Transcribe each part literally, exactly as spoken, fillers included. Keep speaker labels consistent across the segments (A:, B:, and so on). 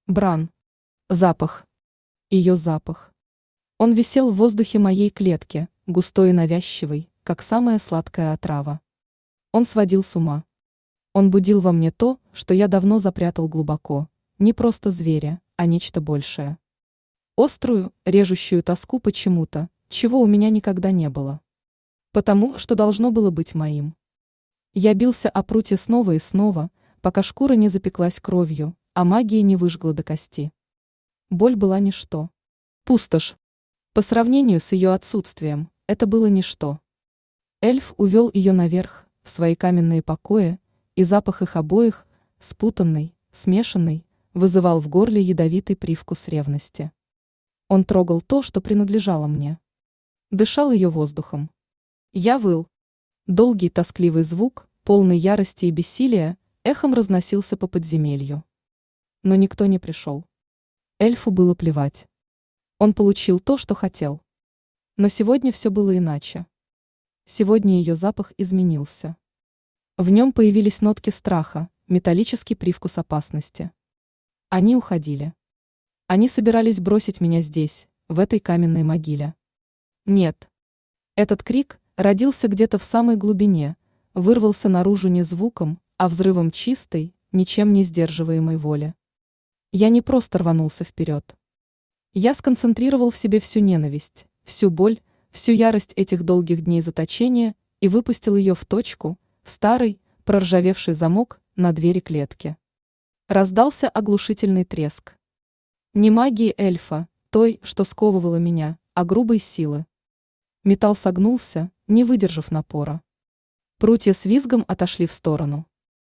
A: Бран. Запах. Ее запах. Он висел в воздухе моей клетки, густой и навязчивый, как самая сладкая отрава. Он сводил с ума. Он будил во мне то, что я давно запрятал глубоко, не просто зверя, а нечто большее. Острую, режущую тоску почему-то, чего у меня никогда не было. Потому что должно было быть моим. Я бился о прутье снова и снова, пока шкура не запеклась кровью, а магия не выжгла до кости. Боль была ничто. Пустошь. По сравнению с ее отсутствием, это было ничто. Эльф увел ее наверх, в свои каменные покои, и запах их обоих, спутанный, смешанный, вызывал в горле ядовитый привкус ревности. Он трогал то, что принадлежало мне. Дышал ее воздухом. Я выл. Долгий тоскливый звук, полный ярости и бессилия, эхом разносился по подземелью. Но никто не пришел. Эльфу было плевать. Он получил то, что хотел. Но сегодня все было иначе. Сегодня ее запах изменился. В нем появились нотки страха, металлический привкус опасности. Они уходили. Они собирались бросить меня здесь, в этой каменной могиле. Нет. Этот крик родился где-то в самой глубине, вырвался наружу не звуком, а взрывом чистой, ничем не сдерживаемой воли. Я не просто рванулся вперед. Я сконцентрировал в себе всю ненависть, всю боль, всю ярость этих долгих дней заточения и выпустил ее в точку, в старый, проржавевший замок на двери клетки. Раздался оглушительный треск. Не магии эльфа, той, что сковывала меня, а грубой силы. Металл согнулся, не выдержав напора. Прутья с визгом отошли в сторону.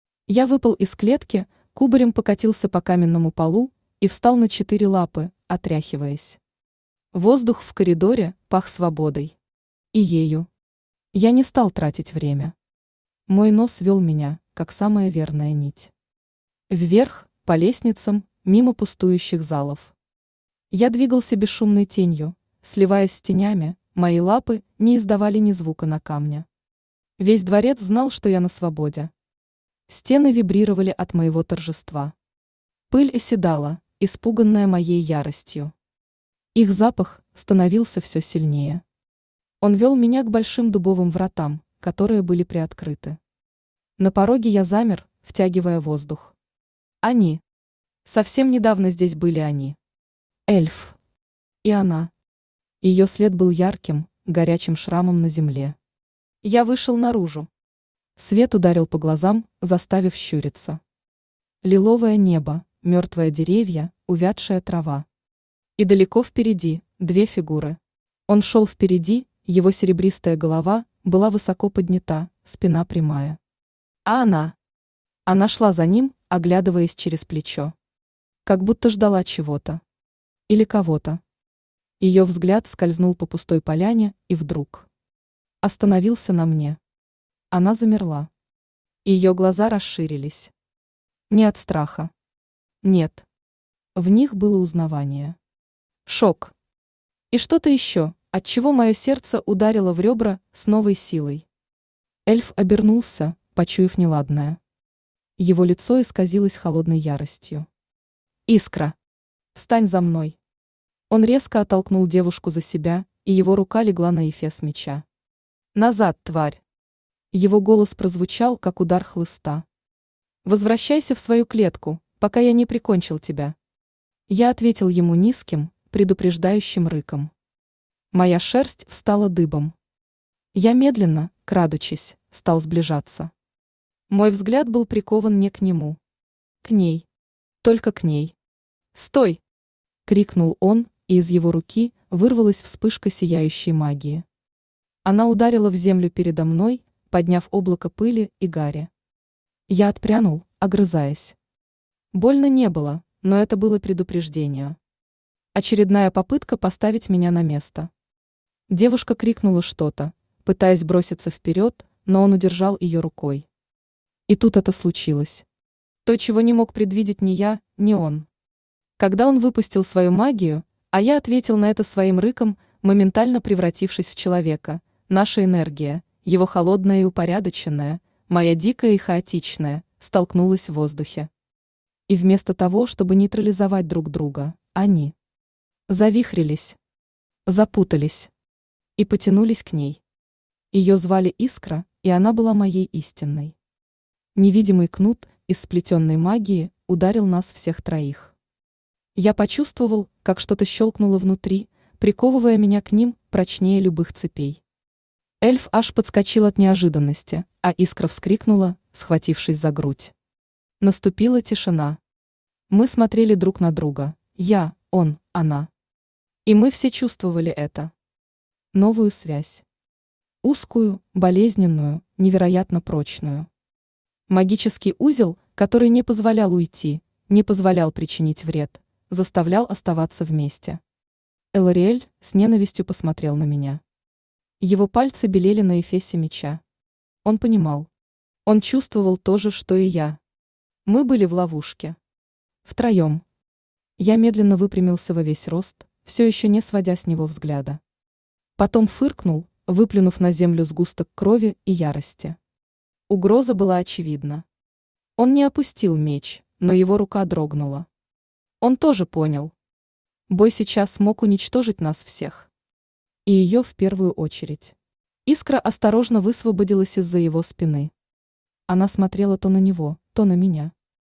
A: Я выпал из клетки, кубарем покатился по каменному полу и встал на четыре лапы, отряхиваясь. Воздух в коридоре пах свободой. И ею. Я не стал тратить время. Мой нос вел меня, как самая верная нить. Вверх, по лестницам, мимо пустующих залов. Я двигался бесшумной тенью, сливаясь с тенями, мои лапы не издавали ни звука на камне. Весь дворец знал, что я на свободе. Стены вибрировали от моего торжества. Пыль оседала, испуганная моей яростью. Их запах становился все сильнее. Он вел меня к большим дубовым вратам, которые были приоткрыты. На пороге я замер, втягивая воздух. Они. Совсем недавно здесь были они. Эльф. И она. Ее след был ярким, горячим шрамом на земле. Я вышел наружу. Свет ударил по глазам, заставив щуриться. Лиловое небо, мертвые деревья, увядшая трава. И далеко впереди две фигуры. Он шел впереди, его серебристая голова была высоко поднята, спина прямая. А она? Она шла за ним, оглядываясь через плечо. Как будто ждала чего-то. Или кого-то. Ее взгляд скользнул по пустой поляне и вдруг остановился на мне. Она замерла. Ее глаза расширились. Не от страха. Нет. В них было узнавание. Шок. И что-то еще, от чего мое сердце ударило в ребра с новой силой. Эльф обернулся, почуяв неладное. Его лицо исказилось холодной яростью. «Искра! Встань за мной!» Он резко оттолкнул девушку за себя, и его рука легла на эфес меча. «Назад, тварь!» Его голос прозвучал, как удар хлыста. «Возвращайся в свою клетку, пока я не прикончил тебя». Я ответил ему низким, предупреждающим рыком. Моя шерсть встала дыбом. Я медленно, крадучись, стал сближаться. Мой взгляд был прикован не к нему. К ней. Только к ней. «Стой!» — крикнул он, и из его руки вырвалась вспышка сияющей магии. Она ударила в землю передо мной, подняв облако пыли и гари. Я отпрянул, огрызаясь. Больно не было, но это было предупреждение. Очередная попытка поставить меня на место. Девушка крикнула что-то, пытаясь броситься вперед, но он удержал ее рукой. И тут это случилось. То, чего не мог предвидеть ни я, ни он. Когда он выпустил свою магию, а я ответил на это своим рыком, моментально превратившись в человека, наша энергия, его холодная и упорядоченная, моя дикая и хаотичная, столкнулась в воздухе. И вместо того, чтобы нейтрализовать друг друга, они завихрились, запутались и потянулись к ней. Ее звали Искра, и она была моей истинной. Невидимый кнут из сплетенной магии ударил нас всех троих. Я почувствовал, как что-то щелкнуло внутри, приковывая меня к ним прочнее любых цепей. Эльф аж подскочил от неожиданности, а Искра вскрикнула, схватившись за грудь. Наступила тишина. Мы смотрели друг на друга, я, он, она. И мы все чувствовали это. Новую связь. Узкую, болезненную, невероятно прочную. Магический узел, который не позволял уйти, не позволял причинить вред, заставлял оставаться вместе. Элариэль с ненавистью посмотрел на меня. Его пальцы белели на эфесе меча. Он понимал. Он чувствовал то же, что и я. Мы были в ловушке. Втроем. Я медленно выпрямился во весь рост, все еще не сводя с него взгляда. Потом фыркнул, выплюнув на землю сгусток крови и ярости. Угроза была очевидна. Он не опустил меч, но его рука дрогнула. Он тоже понял. Бой сейчас мог уничтожить нас всех. И ее в первую очередь. Искра осторожно высвободилась из-за его спины. Она смотрела то на него, то на меня.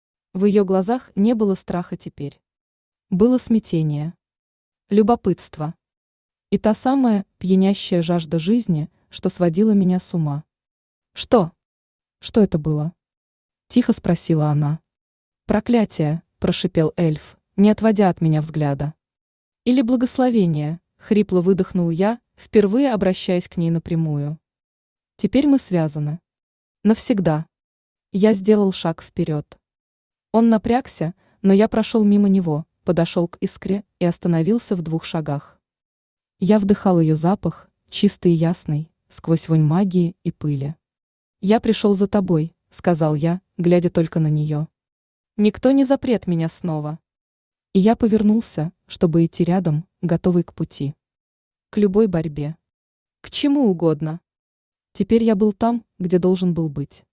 A: В ее глазах не было страха теперь. Было смятение, любопытство и та самая пьянящая жажда жизни, что сводила меня с ума. «Что? Что это было?» – тихо спросила она. «Проклятие», – прошипел эльф, не отводя от меня взгляда. «Или благословение», – хрипло выдохнул я, впервые обращаясь к ней напрямую. «Теперь мы связаны. Навсегда». Я сделал шаг вперед. Он напрягся, но я прошел мимо него, подошел к Искре и остановился в двух шагах. Я вдыхал ее запах, чистый и ясный, сквозь вонь магии и пыли. «Я пришел за тобой», — сказал я, глядя только на нее. «Никто не запрет меня снова». И я повернулся, чтобы идти рядом, готовый к пути. К любой борьбе. К чему угодно. Теперь я был там, где должен был быть.